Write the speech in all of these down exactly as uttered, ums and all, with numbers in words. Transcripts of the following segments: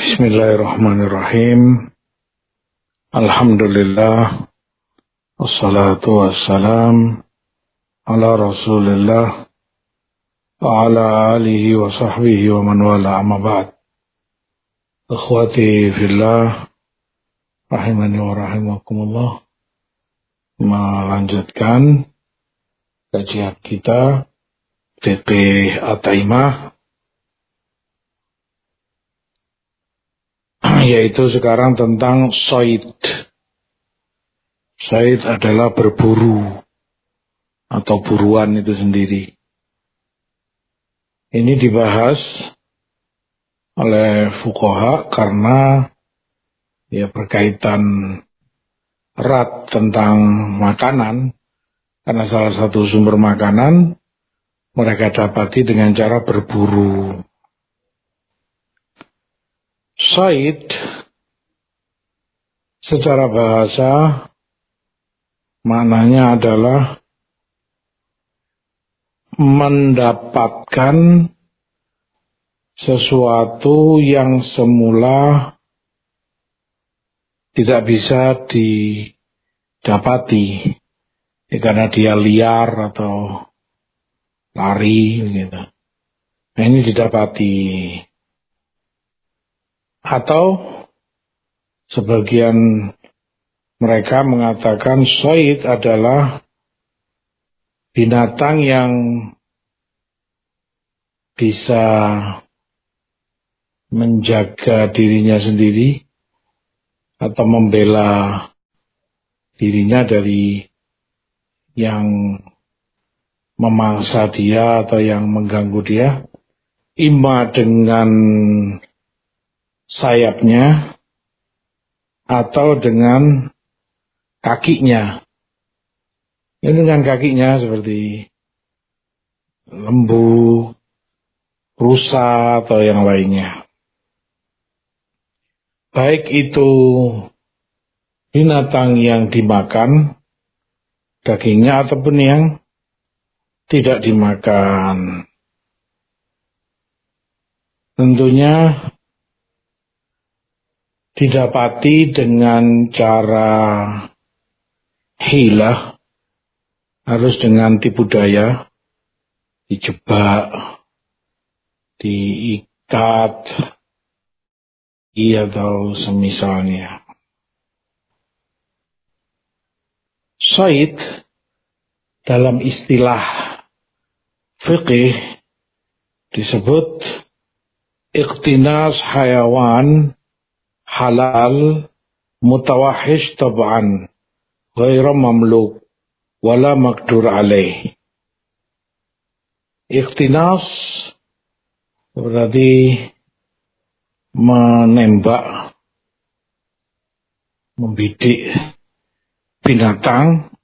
Bismillahirrahmanirrahim. Alhamdulillah. Wassalatu wassalam ala Rasulillah wa ala alihi wa sahbihi wa man wala, amma ba'd. Ikhwati fillah, rahimani wa rahimakumullah. Melanjutkan kajian kita Fiqih At-Taimah, yaitu sekarang tentang shayd. Shayd adalah berburu atau buruan itu sendiri. Ini dibahas oleh fuqaha karena ya berkaitan erat tentang makanan, karena salah satu sumber makanan mereka dapati dengan cara berburu. Shayd secara bahasa maknanya adalah mendapatkan sesuatu yang semula tidak bisa didapati ya, karena dia liar atau lari gitu. Nah, ini didapati. Atau sebagian mereka mengatakan shayd adalah binatang yang bisa menjaga dirinya sendiri atau membela dirinya dari yang memangsa dia atau yang mengganggu dia, imma dengan sayapnya atau dengan kakinya. Ini dengan kakinya seperti lembu, rusa atau yang lainnya. Baik itu binatang yang dimakan dagingnya ataupun yang tidak dimakan. Tentunya didapati dengan cara hilah, harus dengan tipu daya, dijebak, diikat, atau semisalnya. Shayd dalam istilah fiqih disebut iqtinas hayawan halal mutawahish tab'an ghaira mamluk wala maqdur alaih. Iqtinas berarti menembak, membidik binatang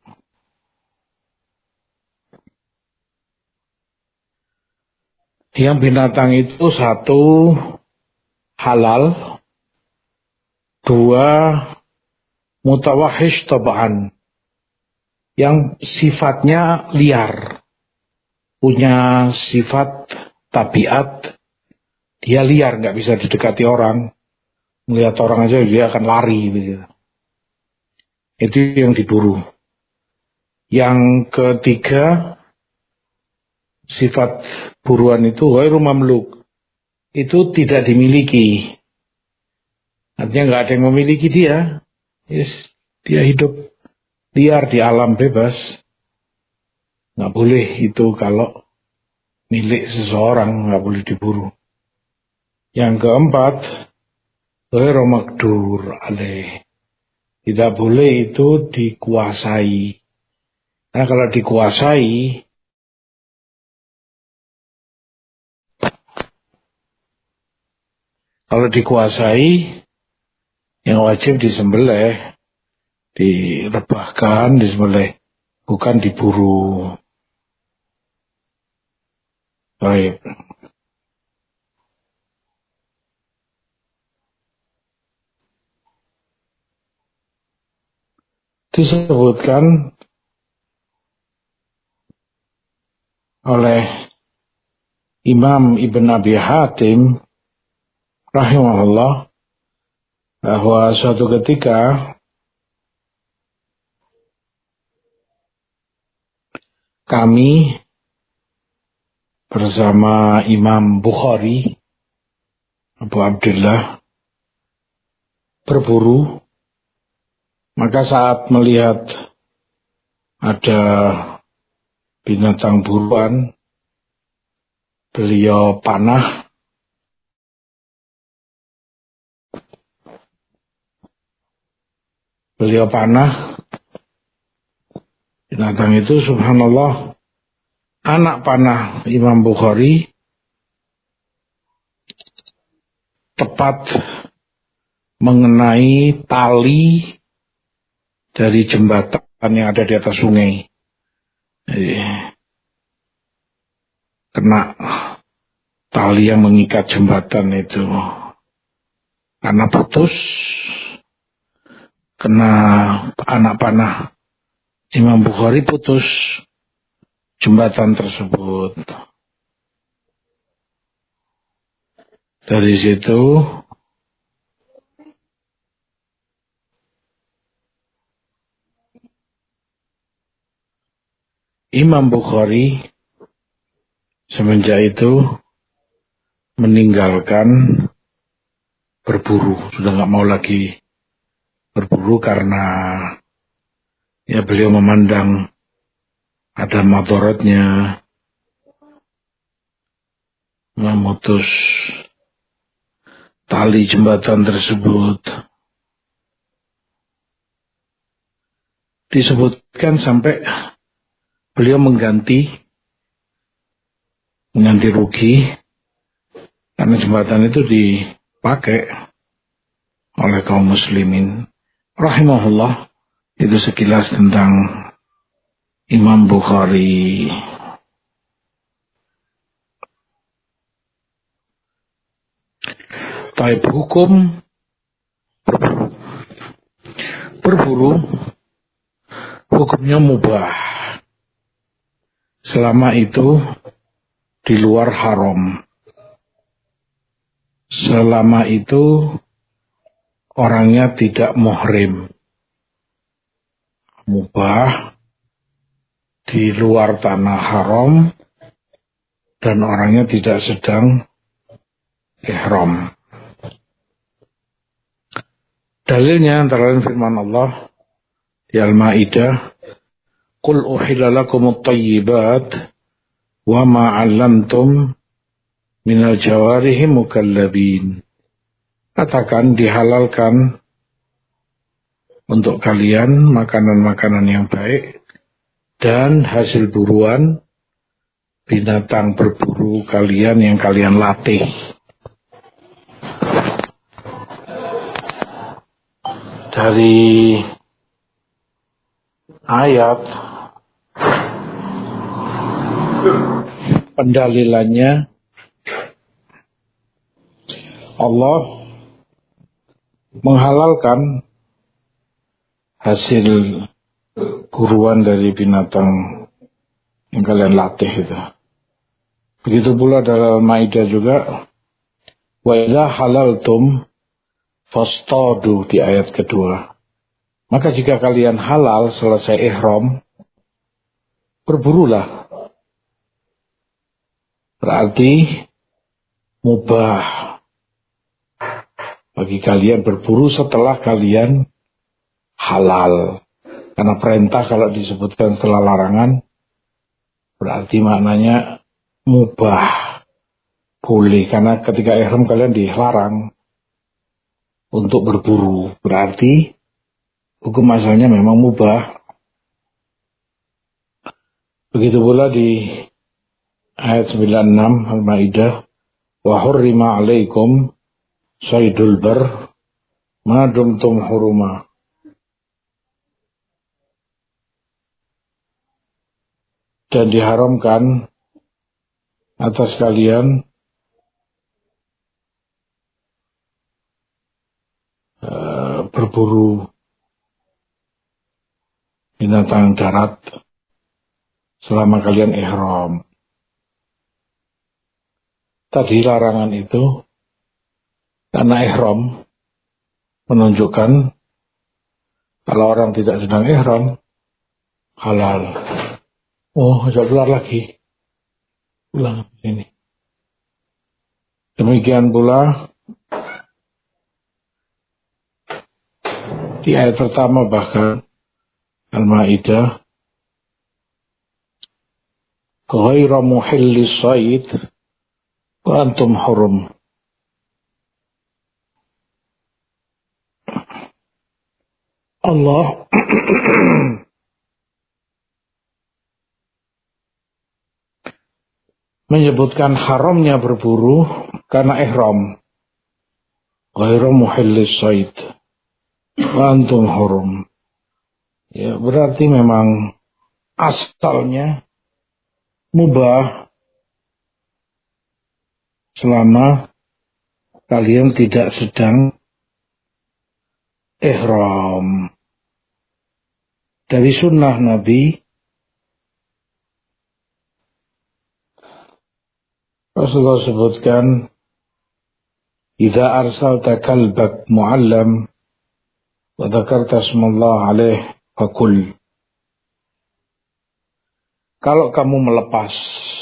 yang binatang itu satu halal, dua mutawahish tab'an yang sifatnya liar, punya sifat tabiat dia liar, nggak bisa didekati orang, melihat orang aja dia akan lari begitu. Itu yang diburu. Yang ketiga, sifat buruan itu ghairu mamluk, itu tidak dimiliki. Artinya nggak ada yang memiliki dia. Yes, dia hidup liar di alam bebas. Nggak boleh itu kalau milik seseorang, nggak boleh diburu. Yang keempat, ghairu maqdur alaih. Tidak boleh itu dikuasai. Karena kalau dikuasai, kalau dikuasai, yang wajib disembelih, direbahkan, disembelih, bukan diburu. Baik. Disebutkan oleh Imam Ibn Abi Hatim rahimahullah bahwa suatu ketika kami bersama Imam Bukhari Abu Abdullah berburu, maka saat melihat ada binatang buruan, beliau panah beliau panah binatang itu, subhanallah, anak panah Imam Bukhari tepat mengenai tali dari jembatan yang ada di atas sungai. Jadi, kena tali yang mengikat jembatan itu, karena putus, kena anak panah Imam Bukhari, putus jembatan tersebut. Dari situ Imam Bukhari semenjak itu meninggalkan berburu, sudah nggak mau lagi berburu karena ya beliau memandang ada madaratnya, memutus tali jembatan tersebut. Disebutkan sampai beliau mengganti mengganti rugi karena jembatan itu dipakai oleh kaum muslimin. Rahimahullah. Itu sekilas tentang Imam Bukhari. Taib hukum berburu. Berburu hukumnya mubah selama itu di luar haram. Selama itu orangnya tidak muhrim. Mubah di luar tanah haram dan orangnya tidak sedang ihram. Dalilnya antara lain firman Allah di Al-Maidah, "Qul uhilla lakumut thayyibat wa ma 'allamtum minal jawarihi mukallabin." Katakan, dihalalkan untuk kalian makanan-makanan yang baik dan hasil buruan binatang berburu kalian yang kalian latih. Dari ayat pendalilannya, Allah menghalalkan hasil buruan dari binatang yang kalian latih itu. Begitu pula dalam Maidah juga, wa idza halaltum fastadu, di ayat kedua. Maka jika kalian halal selesai ihram, berburulah. Berarti mubah bagi kalian berburu setelah kalian halal. Karena perintah kalau disebutkan setelah larangan, berarti maknanya mubah. Boleh, karena ketika ihram kalian dilarang untuk berburu. Berarti hukum asalnya memang mubah. Begitu pula di ayat sembilan puluh enam Al-Maidah, wa hurrima alaikum saydul bar ma dumtum huruma. Dan diharamkan atas kalian uh, berburu binatang darat selama kalian ihram. Tadi larangan itu karena ihram, menunjukkan kalau orang tidak sedang ihram halal. Oh, ajak keluar lagi. Ulang ini. Demikian pula di ayat pertama bahkan Al-Maidah, ghairu muhillis shayd wa antum hurum. Allah menyebutkan haramnya berburu karena ihram. Ghairu muhillis shayd wa antum hurum. Ya, berarti memang asalnya mubah selama kalian tidak sedang ihram. Dari sunnah Nabi, Rasulullah sebutkan, "Idza arsalta kalbak mu'allam wa dzakarta ismallah alaih fakul." Kalau kamu melepas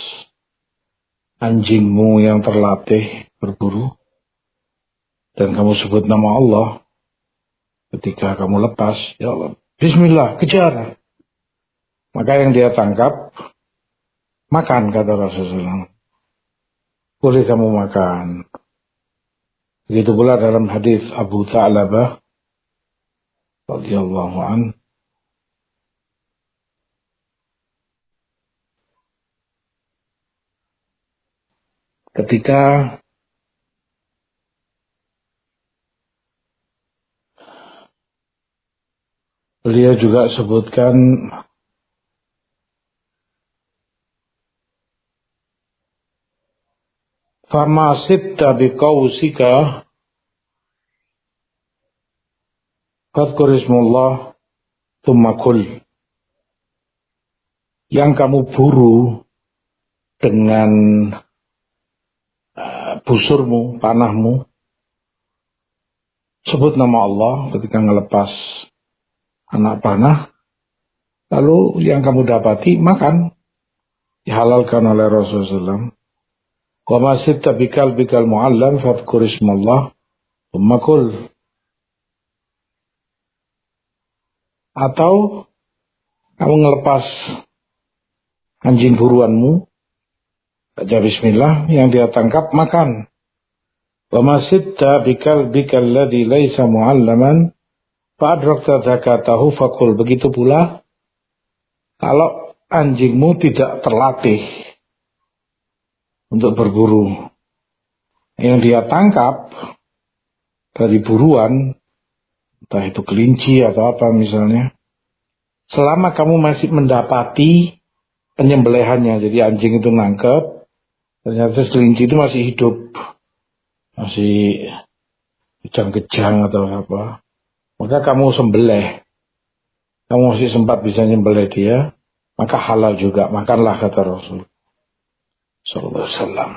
anjingmu yang terlatih berburu dan kamu sebut nama Allah ketika kamu lepas, ya Allah, bismillah, kejar. Maka yang dia tangkap, makan, kata Rasulullah. Boleh kamu makan. Begitu pula dalam hadis Abu Tha'labah radhiyallahu an, ketika beliau juga sebutkan fama sitta biqausika fadhkur ismallah tsumma kul. Yang kamu buru dengan uh, busurmu, panahmu, sebut nama Allah ketika ngelepas anak panah, lalu yang kamu dapati makan, dihalalkan oleh Rasulullah. Wa ma sitta bikal bikal mu'allam fadhkur ismallah tsumma kul. Atau kamu ngelepas anjing buruanmu, baca bismillah, yang dia tangkap makan. Wa ma sitta bikal bikal ladzi laisa mu'allaman fa adrakta zakatahu fakul. Begitu pula kalau anjingmu tidak terlatih untuk berburu, yang dia tangkap dari buruan, entah itu kelinci atau apa misalnya, selama kamu masih mendapati penyembelihannya, jadi anjing itu nangkep, ternyata kelinci itu masih hidup, masih kejang-kejang atau apa, maka kamu sembelih, kamu masih sempat bisa nyembelih dia, maka halal juga, makanlah, kata Rasul sallallahu alaihi wasallam.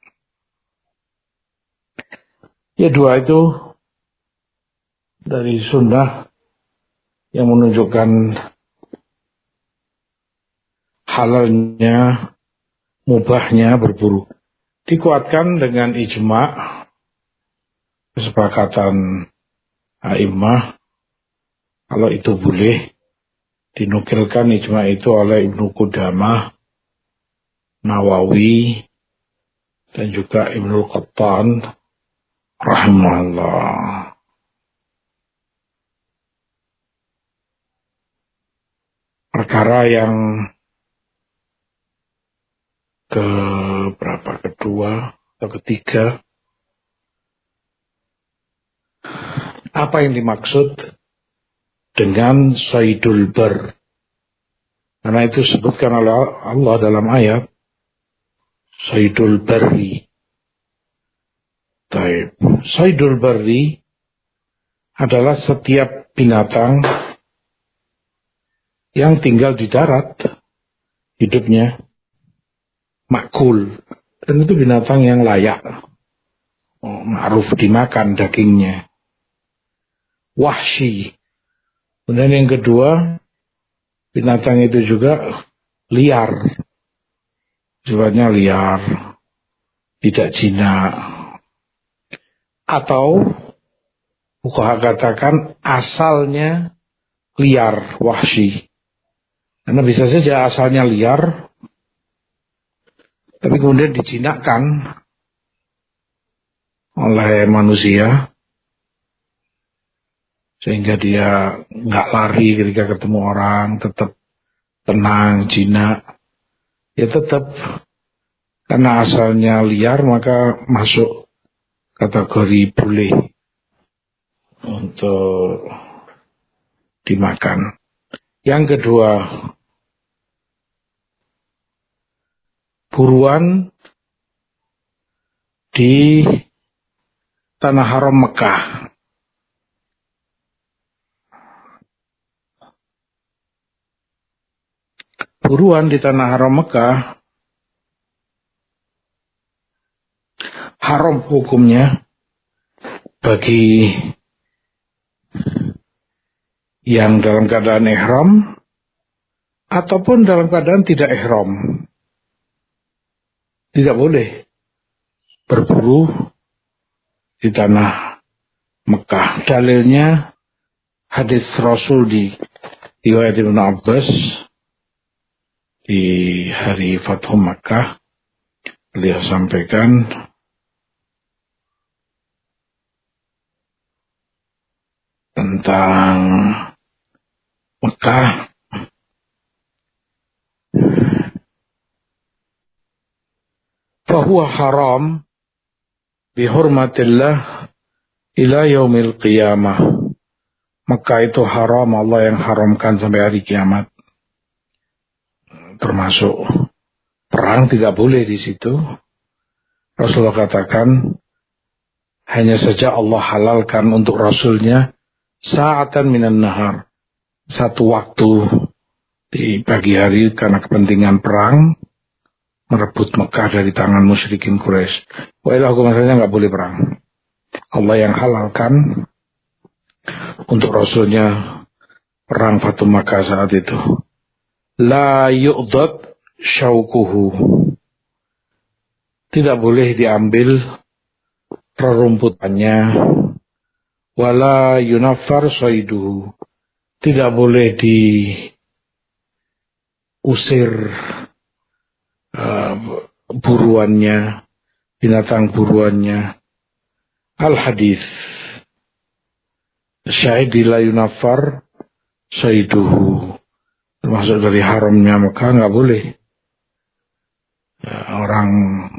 Ya, dua itu dari sunnah yang menunjukkan halalnya, mubahnya berburu. Dikuatkan dengan ijma', kesepakatan a'immah, kalau itu boleh. Dinukilkan ijma' itu oleh Ibnu Qudamah, Nawawi, dan juga Ibnu Qattan rahimahullah. Perkara yang ke berapa, kedua atau ketiga, apa yang dimaksud dengan saydul bar? Karena itu disebutkan oleh Allah dalam ayat saydul barri. Taib. Saydul barri adalah setiap binatang yang tinggal di darat, hidupnya makul, dan itu binatang yang layak, oh, ma'ruf dimakan dagingnya. wahsy. Kemudian yang kedua, binatang itu juga liar. Sifatnya liar, tidak jinak. Atau fuqaha katakan asalnya liar, wahsy. Karena bisa saja asalnya liar, tapi kemudian dijinakkan oleh manusia, sehingga dia nggak lari ketika ketemu orang, tetap tenang, jinak. Ya tetap, karena asalnya liar maka masuk kategori boleh untuk dimakan. Yang kedua, buruan di tanah haram Mekah. Buruan di tanah haram Mekah haram hukumnya bagi yang dalam keadaan ihram ataupun dalam keadaan tidak ihram. Tidak boleh berburu di tanah Mekah. Dalilnya hadis Rasul di riwayat Ibnu Abbas di hari Fathu Makkah. Beliau sampaikan, tentang Mekah, fahuwa haram bihurmatillah ila yaumil qiyamah. Mekah itu haram, Allah yang haramkan sampai hari kiamat. Termasuk perang tidak boleh di situ. Rasulullah katakan, hanya saja Allah halalkan untuk Rasulnya sa'atan minan nahar, satu waktu di pagi hari karena kepentingan perang, merebut Mekah dari tangan musyrikin Quraisy. Wailah hukum asalnya nggak boleh perang. Allah yang halalkan untuk Rasulnya perang Fathu Makkah saat itu. La yu'dad syaukuhu, tidak boleh diambil rerumputannya. Wala yunaffar saiduhu, tidak boleh diusir uh, buruannya, binatang buruannya. Al-hadis syahid la yunaffar saiduhu, termasuk dari haramnya Mekah, nggak boleh ya, orang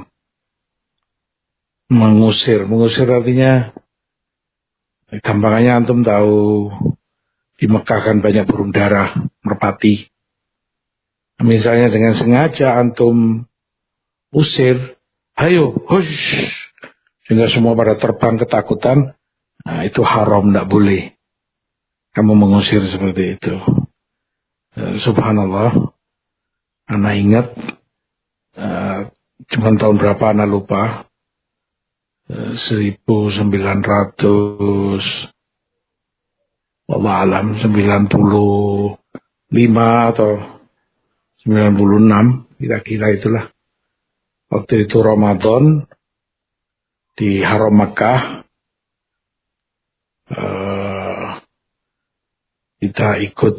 mengusir. Mengusir artinya, gampangannya antum tahu di Mekah kan banyak burung dara, merpati. Misalnya dengan sengaja antum usir, ayo, hush, sehingga semua pada terbang ketakutan, nah itu haram, tidak boleh kamu mengusir seperti itu. Subhanallah, anak ingat uh, cuma tahun berapa anak lupa, seribu sembilan ratus wallah alam sembilan puluh lima atau sembilan puluh enam, kira-kira itulah. Waktu itu Ramadan di Haram Makkah, uh, kita ikut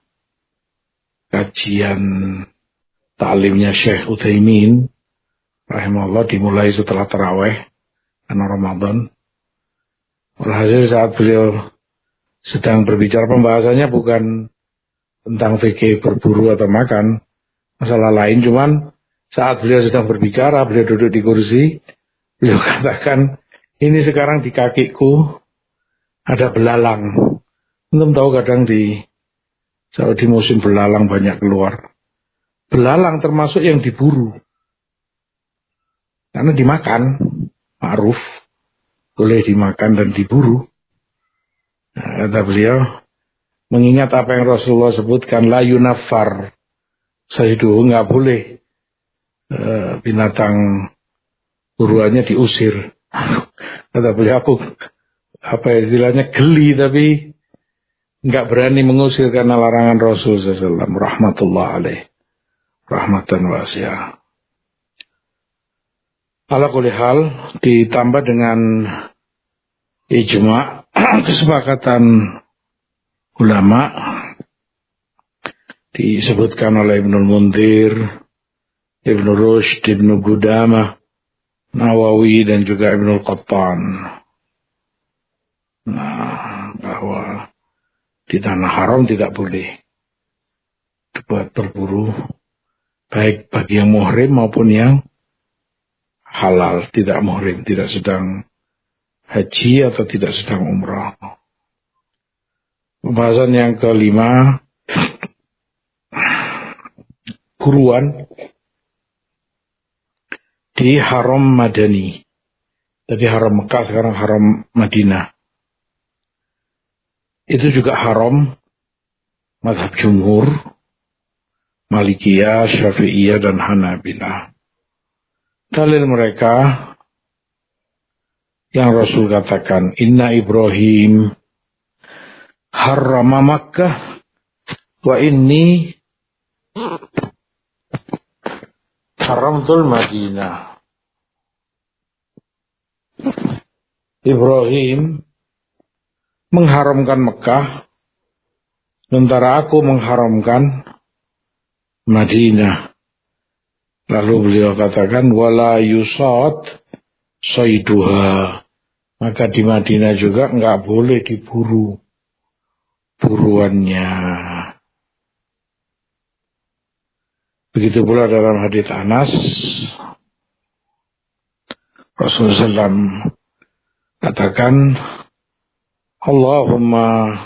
kajian ta'limnya Syekh Utsaimin rahimahullah, dimulai setelah taraweh karena Ramadan. Walhasil saat beliau sedang berbicara, pembahasannya bukan tentang fikih berburu atau makan, masalah lain, cuman saat beliau sedang berbicara, beliau duduk di kursi, beliau katakan, ini sekarang di kakiku ada belalang. Belum tahu kadang di Saudi musim belalang banyak keluar. Belalang termasuk yang diburu, karena dimakan. Ma'ruf, boleh dimakan dan diburu. Nah, kata beliau, mengingat apa yang Rasulullah sebutkan, la yunaffar saiduhu, nggak boleh e, binatang buruannya diusir. Kata beliau, aku apa istilahnya geli, tapi nggak berani mengusir karena larangan Rasul sallallahu alaihi wasallam rahmatullah alaih, rahmatan wasi'ah. Ala kulli hal, ditambah dengan ijma' kesepakatan ulama disebutkan oleh Ibnul Munzir, Ibnu Rushd, Ibnu Qudamah, Nawawi dan juga Ibnul Qattan. Nah, bahwa di tanah haram tidak boleh dibuat berburu, baik bagi yang muhrim maupun yang halal, tidak muhrim, tidak sedang haji atau tidak sedang umrah. Pembahasan yang kelima, buruan di haram Madani. Jadi haram Mekah sekarang haram Madinah. Itu juga haram mazhab jumhur, Malikiyah, Syafi'iyah dan Hanabilah. Dalil mereka yang Rasul katakan, Inna Ibrahim harrama Makkah wa inni haramtul Madinah. Ibrahim mengharamkan Mekah, sementara aku mengharamkan Madinah. Lalu beliau katakan, wala yusad sayduha. Maka di Madinah juga enggak boleh diburu buruannya. Begitu pula dalam hadits Anas, Rasulullah shallallahu alaihi wasallam katakan, Allahumma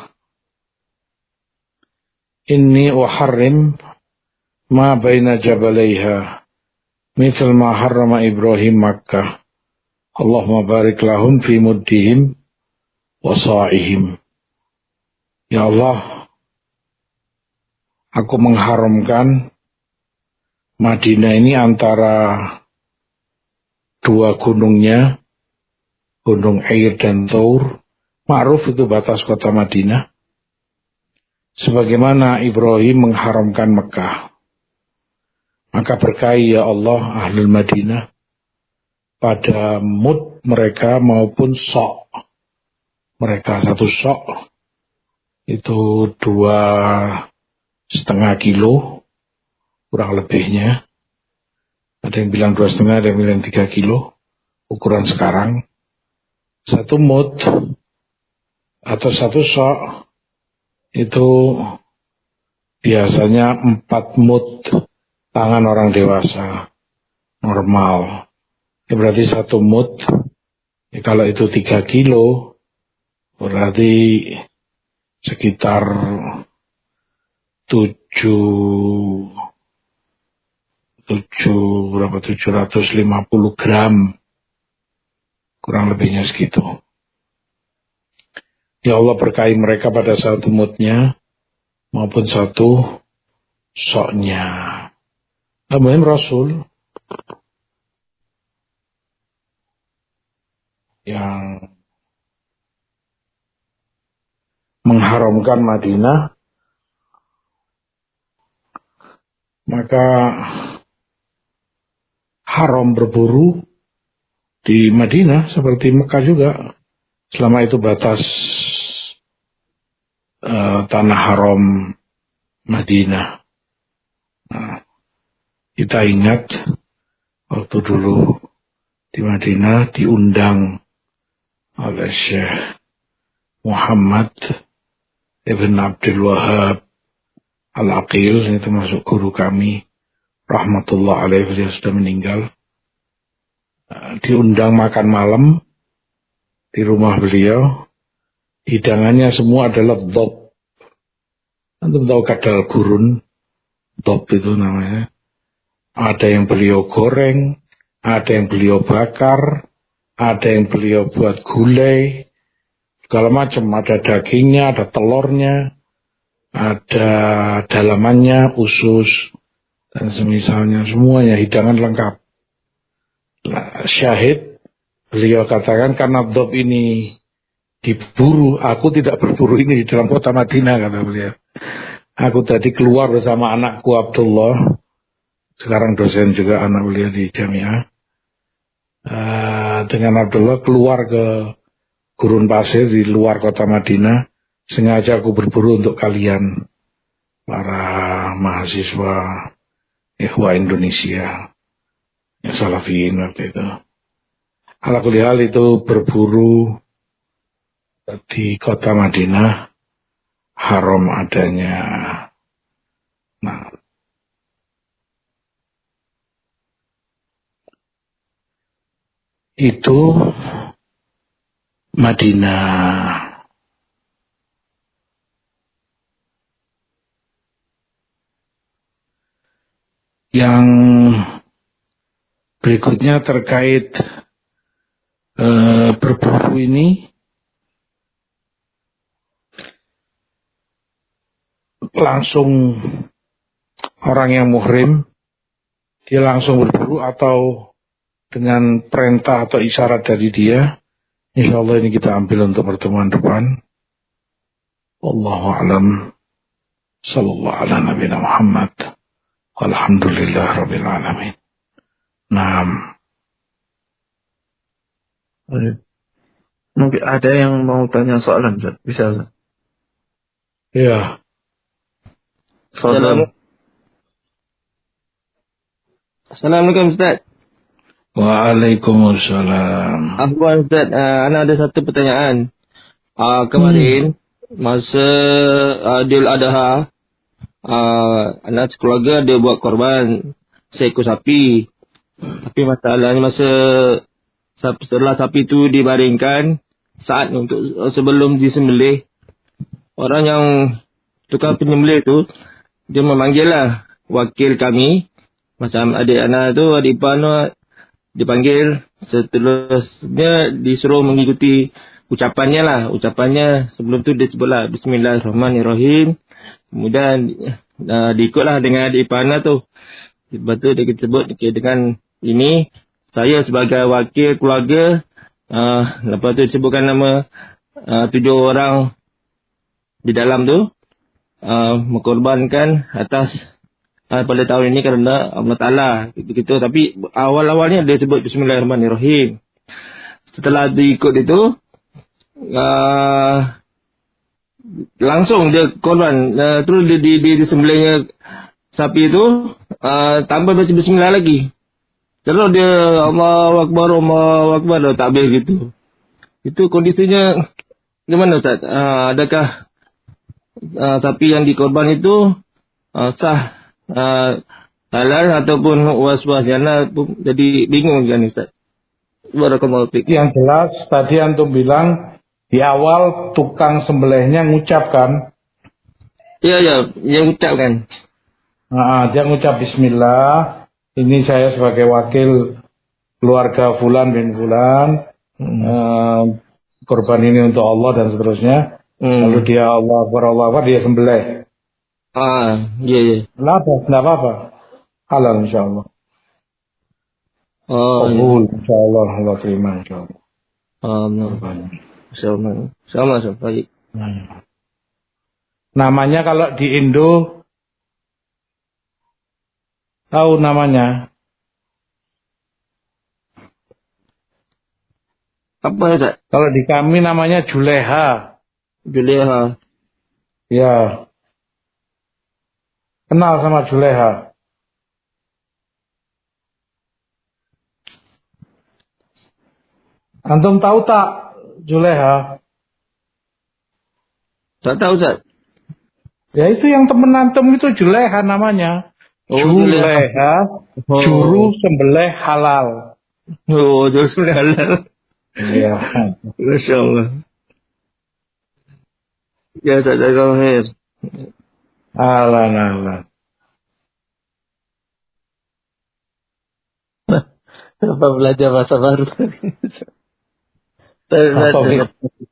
inni uharrim ma baina jabalaiha mithal ma harrama Ibrahim Makkah. Allahumma barik lahum fi muddihim wa sa'ihim. Ya Allah, aku mengharamkan Madinah ini antara dua gunungnya, Gunung Air dan Taur. Ma'ruf itu batas kota Madinah. Sebagaimana Ibrahim mengharamkan Mekah. Maka berkahi ya Allah Ahlul Madinah pada mud mereka maupun sok mereka. Satu sok itu dua setengah kilo kurang lebihnya. Ada yang bilang dua setengah, ada yang bilang tiga kilo ukuran sekarang. Satu mud atau satu sok itu biasanya empat mud tangan orang dewasa normal. Ya berarti satu mud, ya kalau itu tiga kilo berarti sekitar tujuh tujuh berapa tujuh ratus lima puluh gram, kurang lebihnya segitu. Ya Allah berkahi mereka pada satu mudnya maupun satu soknya. Namun Rasul yang mengharamkan Madinah, maka haram berburu di Madinah seperti Mekah juga, selama itu batas uh, tanah haram Madinah. Nah, kita ingat waktu dulu di Madinah diundang oleh Syekh Muhammad Ibn Abdul Wahab Al-Aqil, itu masuk guru kami, rahmatullah alaih, beliau sudah meninggal. Diundang makan malam di rumah beliau. Hidangannya semua adalah dhab. Antum tahu kadal gurun, dhab itu namanya. Ada yang beliau goreng, ada yang beliau bakar, ada yang beliau buat gulai, segala macam. Ada dagingnya, ada telurnya, ada dalamannya, usus, dan semisalnya, semuanya hidangan lengkap. Nah, syahid, beliau katakan karena dhab ini diburu. Aku tidak berburu ini di dalam kota Madinah, kata beliau. Aku tadi keluar bersama anakku Abdullah, sekarang dosen juga anak beliau di Jamiah. Uh, dengan Abdullah keluar ke gurun pasir di luar kota Madinah. Sengaja aku berburu untuk kalian, para mahasiswa Ikhwah Indonesia yang salafiyin waktu itu. Ala kulli hal itu berburu di kota Madinah haram adanya. Nah, itu Madinah. Yang berikutnya terkait uh, berburu ini, langsung orang yang muhrim dia langsung berburu atau dengan perintah atau isyarat dari dia. Insya Allah ini kita ambil untuk pertemuan depan. Wallahu a'lam. Sallallahu ala nabiyina Muhammad. Alhamdulillah rabbil alamin. Naam. Mungkin ada yang mau tanya soalan, Ustaz? Bisa, Ustaz? Ya. Assalamualaikum. Assalamualaikum, Ustaz. Waalaikumsalam. Afwan, Ustaz. Uh, Ana ada satu pertanyaan. Uh, kemarin hmm. masa Adil Adha, Uh, anak keluarga dia buat korban seekor sapi. Tapi masalahnya masa setelah sapi itu dibaringkan, saat untuk sebelum disembelih, orang yang tukang penyembelih itu dia memanggil lah wakil kami, macam adik anak tu, adik ipar tu dipanggil. Seterusnya disuruh mengikuti ucapannya lah. Ucapannya sebelum tu dia sebutlah Bismillahirrahmanirrahim. Kemudian uh, diikutlah dengan adik ipar tu. Lepas tu dia sebut dengan ini, saya sebagai wakil keluarga, uh, lepas tu disebutkan nama uh, tujuh orang di dalam tu, uh, mengkorbankan atas uh, pada tahun ini kerana Allah Ta'ala. Gitu-gitu. Tapi awal-awalnya dia sebut Bismillahirrahmanirrahim. Setelah diikut itu, uh, langsung dia korban, uh, terus dia, dia, dia disembelihnya sapi itu, uh, tambah baca bismillah lagi. Terus dia Allahu Akbar, Allahu Akbar, dah tak habis gitu. Itu kondisinya gimana, Ustaz? Uh, adakah uh, sapi yang dikorban itu uh, sah uh, halal ataupun was-was jana? Jadi bingung kan, Ustaz? Barakallahu fiik. Yang jelas tadi antum bilang di awal tukang sembelihnya ngucapkan. Iya, iya, yang ucapkan. Nah, dia ngucap bismillah. Ini saya sebagai wakil keluarga Fulan bin Fulan. Hmm. Uh, korban ini untuk Allah dan seterusnya. Hmm. Lalu dia Allah Akbar, Allah Akbar, dia sembelih. Ah, iya, iya. Kenapa? Tidak apa-apa. Halal insyaAllah. Oh, Kabul, iya. InsyaAllah Allah terima insyaAllah. Amin. Sama, sama, sama. Baik. Nah. Namanya kalau di Indo, tahu namanya? Apa, Ustaz? Kalau di kami namanya Juleha. Juleha. Ya. Kenal sama Juleha? Antum tahu tak Juleha? Tak tahu, Ustaz. Ya itu yang temen antum itu Juleha namanya. Oh, Juleha, oh. Juru sembelih halal. Oh, juru sembelih halal. Iya. Masya Allah. Ya, Ustaz, jazakallahu khair. Alan, alan. Apa belajar bahasa baru? Apa belajar?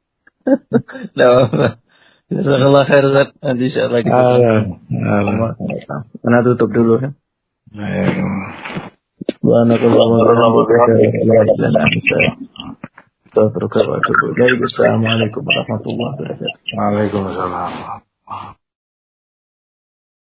Jazakallahu khair, Ustaz. Nanti insyaallah kita. Alan. Karena tutup dulu ya. Subhanakallahumma wa bihamdika. Assalamualaikum warahmatullahi wabarakatuh. Waalaikumsalam.